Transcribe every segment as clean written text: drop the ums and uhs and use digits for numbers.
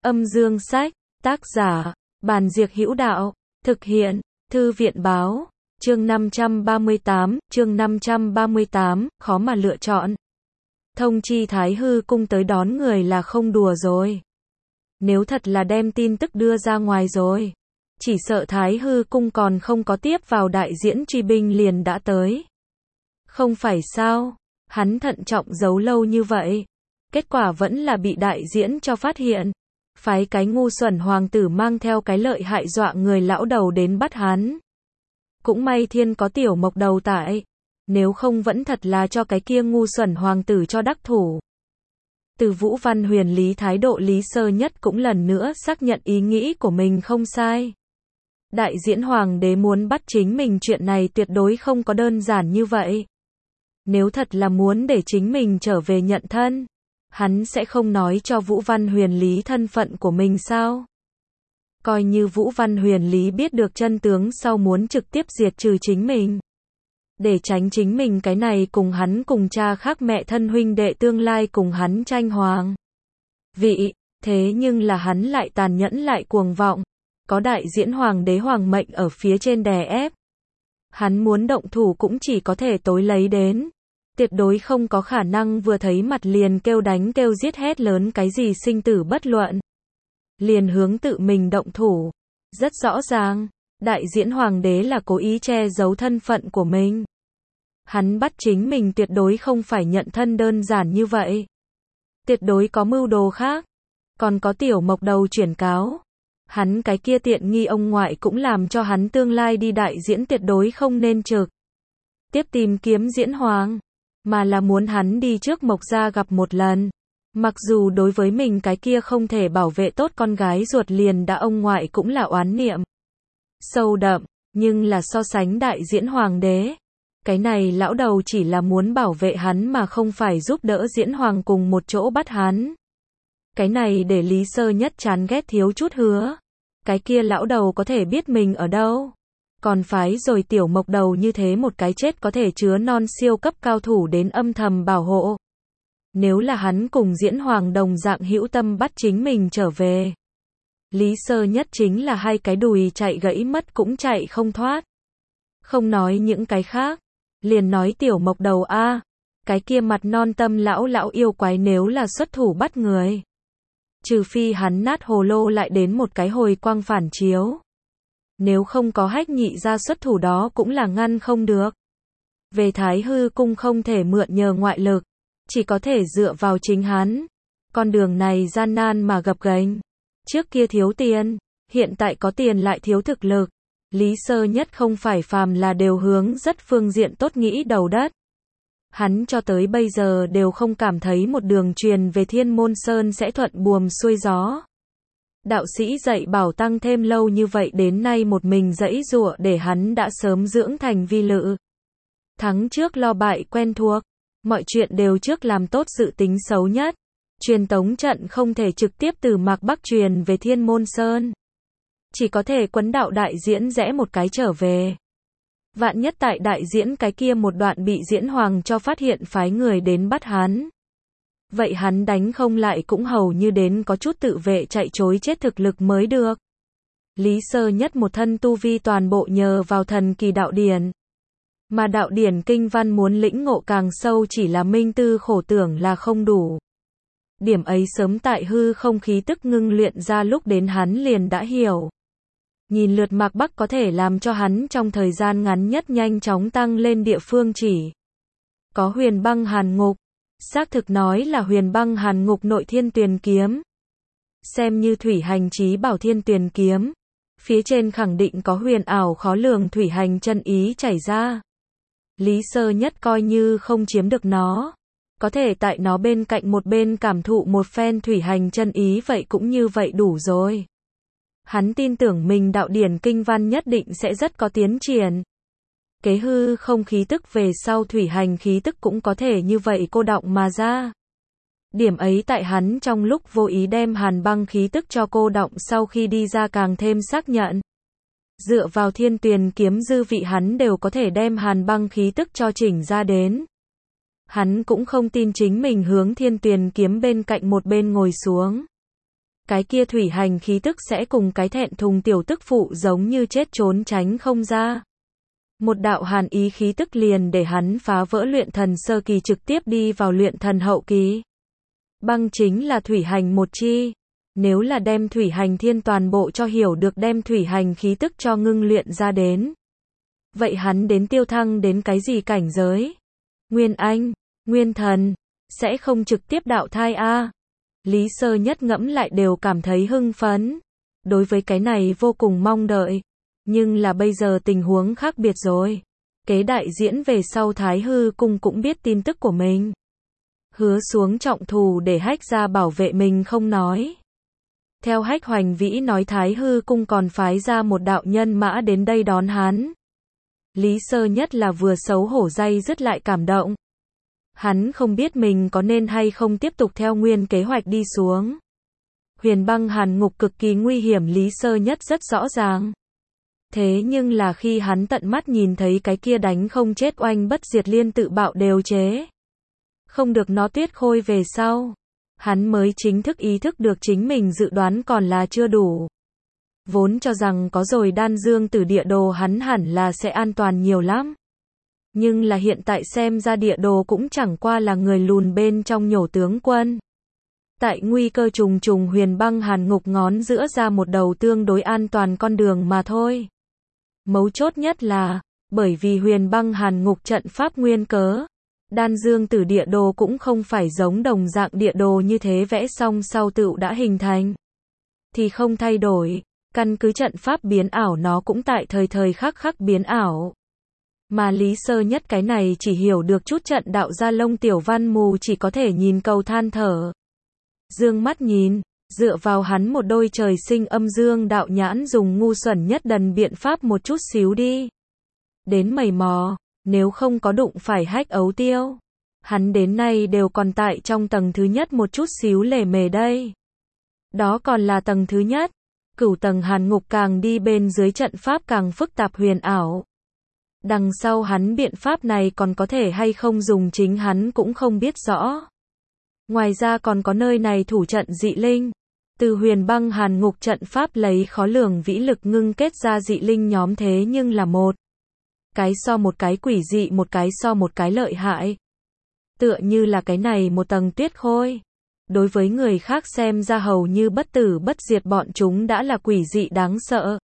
Âm dương sách, tác giả, Bàn Diệc Hữu Đạo, thực hiện, Thư viện báo, chương 538, khó mà lựa chọn. Thông chi Thái Hư cung tới đón người là không đùa rồi. Nếu thật là đem tin tức đưa ra ngoài rồi, chỉ sợ Thái Hư cung còn không có tiếp vào đại diễn truy binh liền đã tới. Không phải sao, hắn thận trọng giấu lâu như vậy, kết quả vẫn là bị đại diễn cho phát hiện. Phái cái ngu xuẩn hoàng tử mang theo cái lợi hại dọa người lão đầu đến bắt hắn. Cũng may thiên có tiểu mộc đầu tại, nếu không vẫn thật là cho cái kia ngu xuẩn hoàng tử cho đắc thủ. Từ Vũ Văn Huyền Lý thái độ Lý Sơ Nhất cũng lần nữa xác nhận ý nghĩ của mình không sai. Đại diễn hoàng đế muốn bắt chính mình chuyện này tuyệt đối không có đơn giản như vậy. Nếu thật là muốn để chính mình trở về nhận thân, hắn sẽ không nói cho Vũ Văn Huyền Lý thân phận của mình sao? Coi như Vũ Văn Huyền Lý biết được chân tướng sau muốn trực tiếp diệt trừ chính mình. Để tránh chính mình cái này cùng hắn cùng cha khác mẹ thân huynh đệ tương lai cùng hắn tranh hoàng vị, thế nhưng là hắn lại tàn nhẫn lại cuồng vọng, có đại diễn hoàng đế hoàng mệnh ở phía trên đè ép. Hắn muốn động thủ cũng chỉ có thể tối lấy đến. Tuyệt đối không có khả năng vừa thấy mặt liền kêu đánh kêu giết hét lớn cái gì sinh tử bất luận. Liền hướng tự mình động thủ. Rất rõ ràng, đại diễn hoàng đế là cố ý che giấu thân phận của mình. Hắn bắt chính mình tuyệt đối không phải nhận thân đơn giản như vậy. Tuyệt đối có mưu đồ khác. Còn có tiểu mộc đầu chuyển cáo. Hắn cái kia tiện nghi ông ngoại cũng làm cho hắn tương lai đi đại diễn tuyệt đối không nên trực tiếp tìm kiếm diễn hoàng, mà là muốn hắn đi trước Mộc gia gặp một lần. Mặc dù đối với mình cái kia không thể bảo vệ tốt con gái ruột liền đã ông ngoại cũng là oán niệm sâu đậm, nhưng là so sánh đại diễn hoàng đế, cái này lão đầu chỉ là muốn bảo vệ hắn mà không phải giúp đỡ diễn hoàng cùng một chỗ bắt hắn. Cái này để Lý Sơ Nhất chán ghét thiếu chút hứa. Cái kia lão đầu có thể biết mình ở đâu. Còn phái rồi tiểu mộc đầu như thế một cái chết có thể chứa non siêu cấp cao thủ đến âm thầm bảo hộ. Nếu là hắn cùng diễn hoàng đồng dạng hữu tâm bắt chính mình trở về. Lý Sơ Nhất chính là hai cái đùi chạy gãy mất cũng chạy không thoát. Không nói những cái khác. Liền nói tiểu mộc đầu a, cái kia mặt non tâm lão yêu quái nếu là xuất thủ bắt người. Trừ phi hắn nát hồ lô lại đến một cái hồi quang phản chiếu. Nếu không có Hách nhị ra xuất thủ đó cũng là ngăn không được. Về Thái Hư cung không thể mượn nhờ ngoại lực, chỉ có thể dựa vào chính hắn. Con đường này gian nan mà gập ghềnh. Trước kia thiếu tiền, hiện tại có tiền lại thiếu thực lực. Lý Sơ Nhất không phải phàm là đều hướng rất phương diện tốt nghĩ đầu đất. Hắn cho tới bây giờ đều không cảm thấy một đường truyền về Thiên Môn Sơn sẽ thuận buồm xuôi gió. Đạo sĩ dạy bảo tăng thêm lâu như vậy đến nay một mình giãy giụa để hắn đã sớm dưỡng thành vi lự. Thắng trước lo bại quen thuộc, mọi chuyện đều trước làm tốt dự tính xấu nhất. Truyền tống trận không thể trực tiếp từ Mạc Bắc truyền về Thiên Môn Sơn. Chỉ có thể quấn đạo đại diễn rẽ một cái trở về. Vạn nhất tại đại diễn cái kia một đoạn bị diễn hoàng cho phát hiện phái người đến bắt hắn. Vậy hắn đánh không lại cũng hầu như đến có chút tự vệ chạy chối chết thực lực mới được. Lý Sơ Nhất một thân tu vi toàn bộ nhờ vào thần kỳ đạo điển. Mà đạo điển kinh văn muốn lĩnh ngộ càng sâu chỉ là minh tư khổ tưởng là không đủ. Điểm ấy sớm tại hư không khí tức ngưng luyện ra lúc đến hắn liền đã hiểu. Nhìn lượt Mạc Bắc có thể làm cho hắn trong thời gian ngắn nhất nhanh chóng tăng lên địa phương chỉ. Có Huyền Băng Hàn Ngục. Xác thực nói là Huyền Băng Hàn Ngục nội Thiên Tuyền Kiếm. Xem như thủy hành chí bảo Thiên Tuyền Kiếm. Phía trên khẳng định có huyền ảo khó lường thủy hành chân ý chảy ra. Lý Sơ Nhất coi như không chiếm được nó. Có thể tại nó bên cạnh một bên cảm thụ một phen thủy hành chân ý vậy cũng như vậy đủ rồi. Hắn tin tưởng mình đạo điển kinh văn nhất định sẽ rất có tiến triển. Kế hư không khí tức về sau thủy hành khí tức cũng có thể như vậy cô đọng mà ra. Điểm ấy tại hắn trong lúc vô ý đem hàn băng khí tức cho cô đọng sau khi đi ra càng thêm xác nhận. Dựa vào Thiên Tuyền Kiếm dư vị hắn đều có thể đem hàn băng khí tức cho chỉnh ra đến. Hắn cũng không tin chính mình hướng Thiên Tuyền Kiếm bên cạnh một bên ngồi xuống. cái kia thủy hành khí tức sẽ cùng cái thẹn thùng tiểu tức phụ giống như chết trốn tránh không ra. Một đạo hàn ý khí tức liền để hắn phá vỡ luyện thần sơ kỳ trực tiếp đi vào luyện thần hậu kỳ. Băng chính là thủy hành một chi. Nếu là đem thủy hành thiên toàn bộ cho hiểu được đem thủy hành khí tức cho ngưng luyện ra đến. Vậy hắn đến tiêu thăng đến cái gì cảnh giới? Nguyên anh, nguyên thần, sẽ không trực tiếp đạo thai a. Lý Sơ Nhất ngẫm lại đều cảm thấy hưng phấn. Đối với cái này vô cùng mong đợi. Nhưng là bây giờ tình huống khác biệt rồi. Kế đại diễn về sau Thái Hư Cung cũng biết tin tức của mình. Hứa xuống trọng thù để Hách ra bảo vệ mình không nói. Theo Hách Hoành Vĩ nói Thái Hư Cung còn phái ra một đạo nhân mã đến đây đón hắn. Lý Sơ Nhất là vừa xấu hổ day dứt lại cảm động. Hắn không biết mình có nên hay không tiếp tục theo nguyên kế hoạch đi xuống. Huyền băng hàn ngục cực kỳ nguy hiểm Lý Sơ Nhất rất rõ ràng. Thế nhưng là khi hắn tận mắt nhìn thấy cái kia đánh không chết oanh bất diệt liên tự bạo đều chế. Không được nó tuyết khôi về sau. Hắn mới chính thức ý thức được chính mình dự đoán còn là chưa đủ. Vốn cho rằng có rồi đan dương tử địa đồ hắn hẳn là sẽ an toàn nhiều lắm. Nhưng là hiện tại xem ra địa đồ cũng chẳng qua là người lùn bên trong nhổ tướng quân. Tại nguy cơ trùng trùng huyền băng hàn ngục ngón giữa ra một đầu tương đối an toàn con đường mà thôi. Mấu chốt nhất là, bởi vì huyền băng hàn ngục trận pháp nguyên cớ. Đan dương tử địa đồ cũng không phải giống đồng dạng địa đồ như thế vẽ xong sau tựu đã hình thành. Thì không thay đổi, căn cứ trận pháp biến ảo nó cũng tại thời thời khắc khắc biến ảo. Mà Lý Sơ Nhất cái này chỉ hiểu được chút trận đạo gia lông tiểu văn mù chỉ có thể nhìn cầu than thở. Dương mắt nhìn, dựa vào hắn một đôi trời sinh âm dương đạo nhãn dùng ngu xuẩn nhất đần biện pháp một chút xíu đi. Đến mầy mò. Nếu không có đụng phải Hách Ấu Tiêu, hắn đến nay đều còn tại trong tầng thứ nhất một chút xíu lề mề đây. Đó còn là tầng thứ nhất, cửu tầng hàn ngục càng đi bên dưới trận pháp càng phức tạp huyền ảo. Đằng sau hắn biện pháp này còn có thể hay không dùng chính hắn cũng không biết rõ. Ngoài ra còn có nơi này thủ trận dị linh. Từ huyền băng hàn ngục trận pháp lấy khó lường vĩ lực ngưng kết ra dị linh nhóm thế nhưng là một cái so một cái quỷ dị một cái so một cái lợi hại. Tựa như là cái này một tầng tuyết khôi. Đối với người khác xem ra hầu như bất tử bất diệt bọn chúng đã là quỷ dị đáng sợ.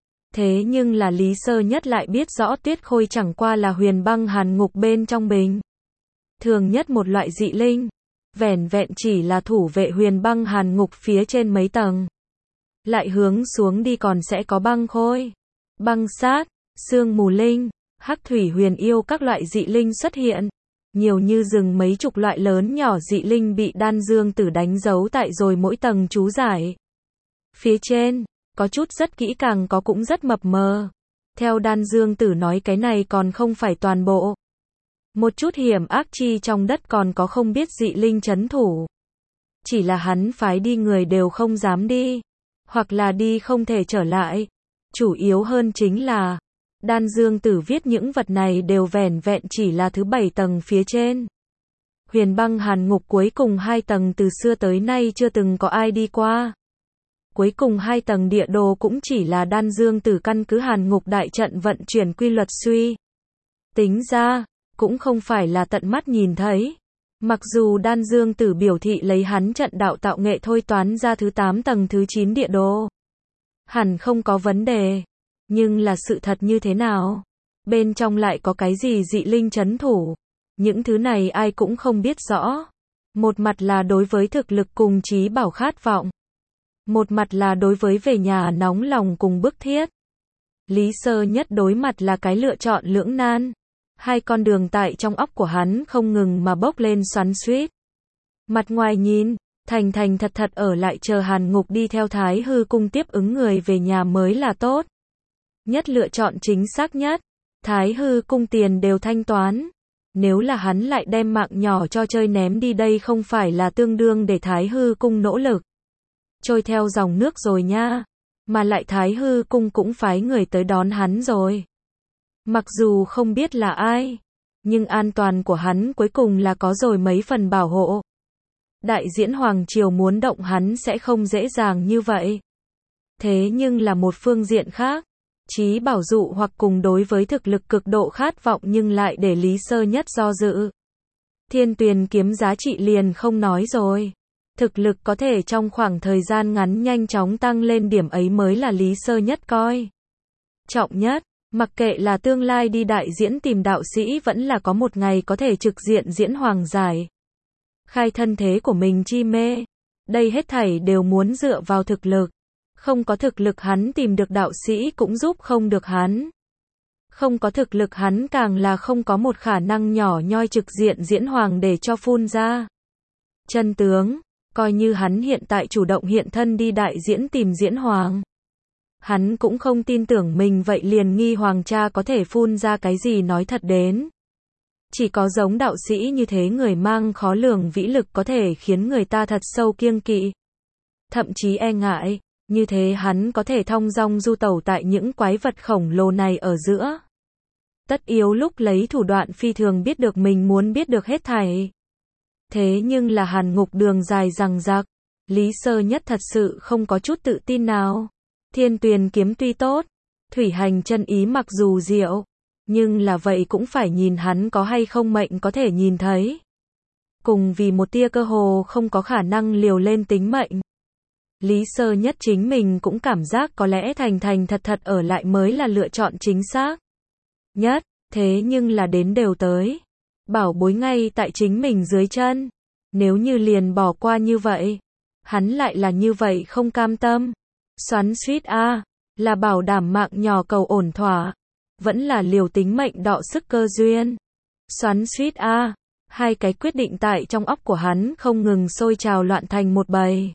Thế nhưng là Lý Sơ Nhất lại biết rõ tuyết khôi chẳng qua là huyền băng hàn ngục bên trong bình. Thường nhất một loại dị linh. Vẻn vẹn chỉ là thủ vệ huyền băng hàn ngục phía trên mấy tầng. Lại hướng xuống đi còn sẽ có băng khôi, băng sát, sương mù linh, hắc thủy huyền yêu các loại dị linh xuất hiện. Nhiều như rừng mấy chục loại lớn nhỏ dị linh bị đan dương tử đánh dấu tại rồi mỗi tầng chú giải. Phía trên, có chút rất kỹ càng có cũng rất mập mờ. Theo đan dương tử nói cái này còn không phải toàn bộ. Một chút hiểm ác chi trong đất còn có không biết dị linh trấn thủ. Chỉ là hắn phái đi người đều không dám đi. Hoặc là đi không thể trở lại. Chủ yếu hơn chính là đan dương tử viết những vật này đều vẻn vẹn chỉ là thứ 7 tầng phía trên. Huyền băng hàn ngục cuối cùng 2 tầng từ xưa tới nay chưa từng có ai đi qua. Cuối cùng 2 tầng địa đồ cũng chỉ là đan dương tử căn cứ hàn ngục đại trận vận chuyển quy luật suy. Tính ra, cũng không phải là tận mắt nhìn thấy. Mặc dù đan dương tử biểu thị lấy hắn trận đạo tạo nghệ thôi toán ra thứ 8 tầng thứ 9 địa đồ. Hẳn không có vấn đề. Nhưng là sự thật như thế nào? Bên trong lại có cái gì dị linh trấn thủ? Những thứ này ai cũng không biết rõ. Một mặt là đối với thực lực cùng trí bảo khát vọng. Một mặt là đối với về nhà nóng lòng cùng bức thiết. Lý Sơ Nhất đối mặt là cái lựa chọn lưỡng nan. Hai con đường tại trong óc của hắn không ngừng mà bốc lên xoắn xuýt. Mặt ngoài nhìn, thành thành thật thật ở lại chờ hàn ngục đi theo Thái Hư Cung tiếp ứng người về nhà mới là tốt. Nhất lựa chọn chính xác nhất. Thái Hư Cung tiền đều thanh toán. Nếu là hắn lại đem mạng nhỏ cho chơi ném đi đây không phải là tương đương để Thái Hư Cung nỗ lực. Trôi theo dòng nước rồi nha. Mà lại Thái Hư Cung cũng phái người tới đón hắn rồi. Mặc dù không biết là ai. Nhưng an toàn của hắn cuối cùng là có rồi mấy phần bảo hộ. Đại diễn Hoàng Triều muốn động hắn sẽ không dễ dàng như vậy. Thế nhưng là một phương diện khác, Chí Bảo dụ hoặc cùng đối với thực lực cực độ khát vọng nhưng lại để Lý Sơ Nhất do dự. Thiên Tuyền kiếm giá trị liền không nói rồi. Thực lực có thể trong khoảng thời gian ngắn nhanh chóng tăng lên, điểm ấy mới là Lý Sơ Nhất coi trọng nhất. Mặc kệ là tương lai đi đại diễn tìm đạo sĩ vẫn là có một ngày có thể trực diện diễn hoàng giải khai thân thế của mình chi mê. Đây hết thảy đều muốn dựa vào thực lực. Không có thực lực hắn tìm được đạo sĩ cũng giúp không được hắn. Không có thực lực hắn càng là không có một khả năng nhỏ nhoi trực diện diễn hoàng để cho phun ra chân tướng. Coi như hắn hiện tại chủ động hiện thân đi đại diễn tìm diễn hoàng, hắn cũng không tin tưởng mình vậy liền nghi hoàng cha có thể phun ra cái gì nói thật đến. Chỉ có giống đạo sĩ như thế người mang khó lường vĩ lực có thể khiến người ta thật sâu kiêng kỵ, thậm chí e ngại. Như thế hắn có thể thong dong du tẩu tại những quái vật khổng lồ này ở giữa. Tất yếu lúc lấy thủ đoạn phi thường biết được mình muốn biết được hết thảy. Thế nhưng là hàn ngục đường dài dằng dặc, Lý Sơ Nhất thật sự không có chút tự tin nào. Thiên Tuyền kiếm tuy tốt, thủy hành chân ý mặc dù diệu, nhưng là vậy cũng phải nhìn hắn có hay không mệnh có thể nhìn thấy. Cùng vì một tia cơ hồ không có khả năng liều lên tính mệnh. Lý Sơ Nhất chính mình cũng cảm giác có lẽ thành thành thật thật ở lại mới là lựa chọn chính xác nhất, thế nhưng là đến đều tới. Bảo bối ngay tại chính mình dưới chân. Nếu như liền bỏ qua như vậy, hắn lại là như vậy không cam tâm. Xoắn suýt a, là bảo đảm mạng nhỏ cầu ổn thỏa, vẫn là liều tính mệnh đọ sức cơ duyên. Xoắn suýt a, hai cái quyết định tại trong óc của hắn không ngừng sôi trào loạn thành một bầy.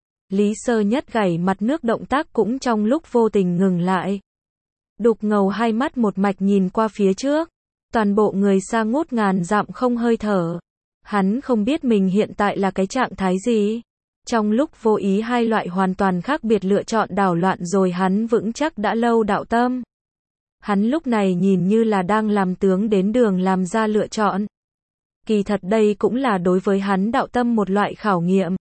Lý Sơ Nhất gảy mặt nước động tác cũng trong lúc vô tình ngừng lại. Đục ngầu hai mắt một mạch nhìn qua phía trước. Toàn bộ người xa ngút ngàn dặm không hơi thở. Hắn không biết mình hiện tại là cái trạng thái gì. Trong lúc vô ý hai loại hoàn toàn khác biệt lựa chọn đảo loạn rồi hắn vững chắc đã lâu đạo tâm. Hắn lúc này nhìn như là đang làm tướng đến đường làm ra lựa chọn. Kỳ thật đây cũng là đối với hắn đạo tâm một loại khảo nghiệm.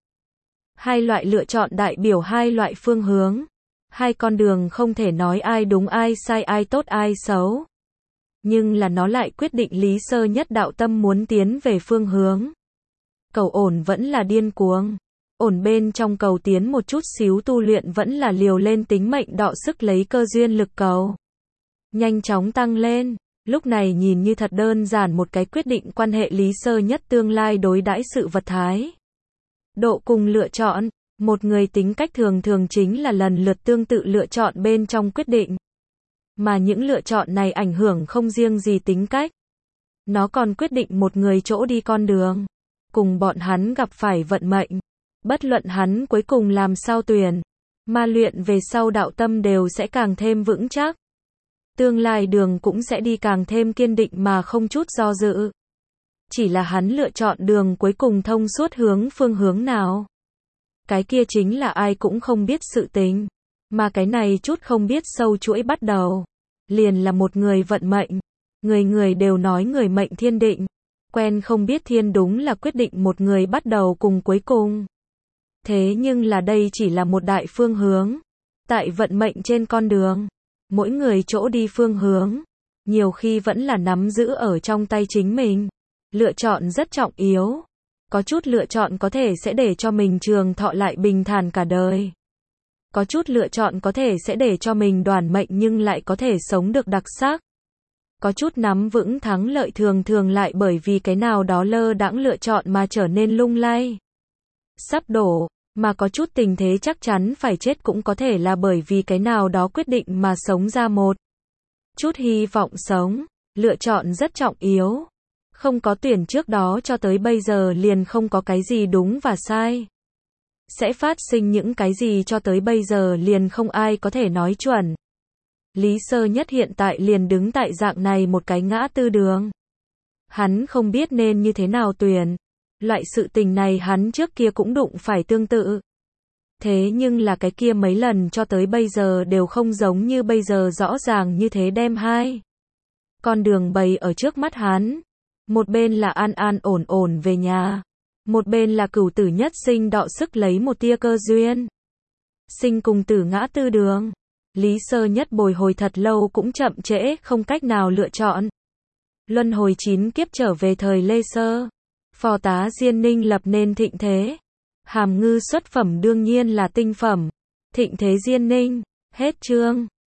Hai loại lựa chọn đại biểu hai loại phương hướng. Hai con đường không thể nói ai đúng ai sai, ai tốt ai xấu. Nhưng là nó lại quyết định Lý Sơ Nhất đạo tâm muốn tiến về phương hướng. Cầu ổn vẫn là điên cuồng. Ổn bên trong cầu tiến một chút xíu tu luyện vẫn là liều lên tính mệnh đọ sức lấy cơ duyên lực cầu. Nhanh chóng tăng lên. Lúc này nhìn như thật đơn giản một cái quyết định quan hệ Lý Sơ Nhất tương lai đối đãi sự vật thái độ cùng lựa chọn. Một người tính cách thường thường chính là lần lượt tương tự lựa chọn bên trong quyết định. Mà những lựa chọn này ảnh hưởng không riêng gì tính cách. Nó còn quyết định một người chỗ đi con đường. Cùng bọn hắn gặp phải vận mệnh. Bất luận hắn cuối cùng làm sao tuyển. Ma luyện về sau đạo tâm đều sẽ càng thêm vững chắc. Tương lai đường cũng sẽ đi càng thêm kiên định mà không chút do dự. Chỉ là hắn lựa chọn đường cuối cùng thông suốt hướng phương hướng nào. Cái kia chính là ai cũng không biết sự tình. Mà cái này chút không biết sâu chuỗi bắt đầu. Liền là một người vận mệnh. Người người đều nói người mệnh thiên định. Quen không biết thiên đúng là quyết định một người bắt đầu cùng cuối cùng. Thế nhưng là đây chỉ là một đại phương hướng. Tại vận mệnh trên con đường. Mỗi người chỗ đi phương hướng. Nhiều khi vẫn là nắm giữ ở trong tay chính mình. Lựa chọn rất trọng yếu. Có chút lựa chọn có thể sẽ để cho mình trường thọ lại bình thản cả đời. Có chút lựa chọn có thể sẽ để cho mình đoản mệnh nhưng lại có thể sống được đặc sắc. Có chút nắm vững thắng lợi thường thường lại bởi vì cái nào đó lơ đãng lựa chọn mà trở nên lung lay. Sắp đổ, mà có chút tình thế chắc chắn phải chết cũng có thể là bởi vì cái nào đó quyết định mà sống ra một chút hy vọng sống. Lựa chọn rất trọng yếu. Không có tuyển trước đó cho tới bây giờ liền không có cái gì đúng và sai. Sẽ phát sinh những cái gì cho tới bây giờ liền không ai có thể nói chuẩn. Lý Sơ Nhất hiện tại liền đứng tại dạng này một cái ngã tư đường. Hắn không biết nên như thế nào tuyển. Loại sự tình này hắn trước kia cũng đụng phải tương tự. Thế nhưng là cái kia mấy lần cho tới bây giờ đều không giống như bây giờ rõ ràng như thế đem hai con đường bày ở trước mắt hắn. Một bên là an an ổn ổn về nhà. Một bên là Cửu Tử Nhất Sinh đọ sức lấy một tia cơ duyên. Sinh cùng tử ngã tư đường. Lý Sơ Nhất bồi hồi thật lâu cũng chậm trễ, không cách nào lựa chọn. Luân hồi 9 kiếp trở về thời Lê Sơ. Phò tá Diên Ninh lập nên thịnh thế. Hàm Ngư xuất phẩm đương nhiên là tinh phẩm. Thịnh thế Diên Ninh. Hết chương.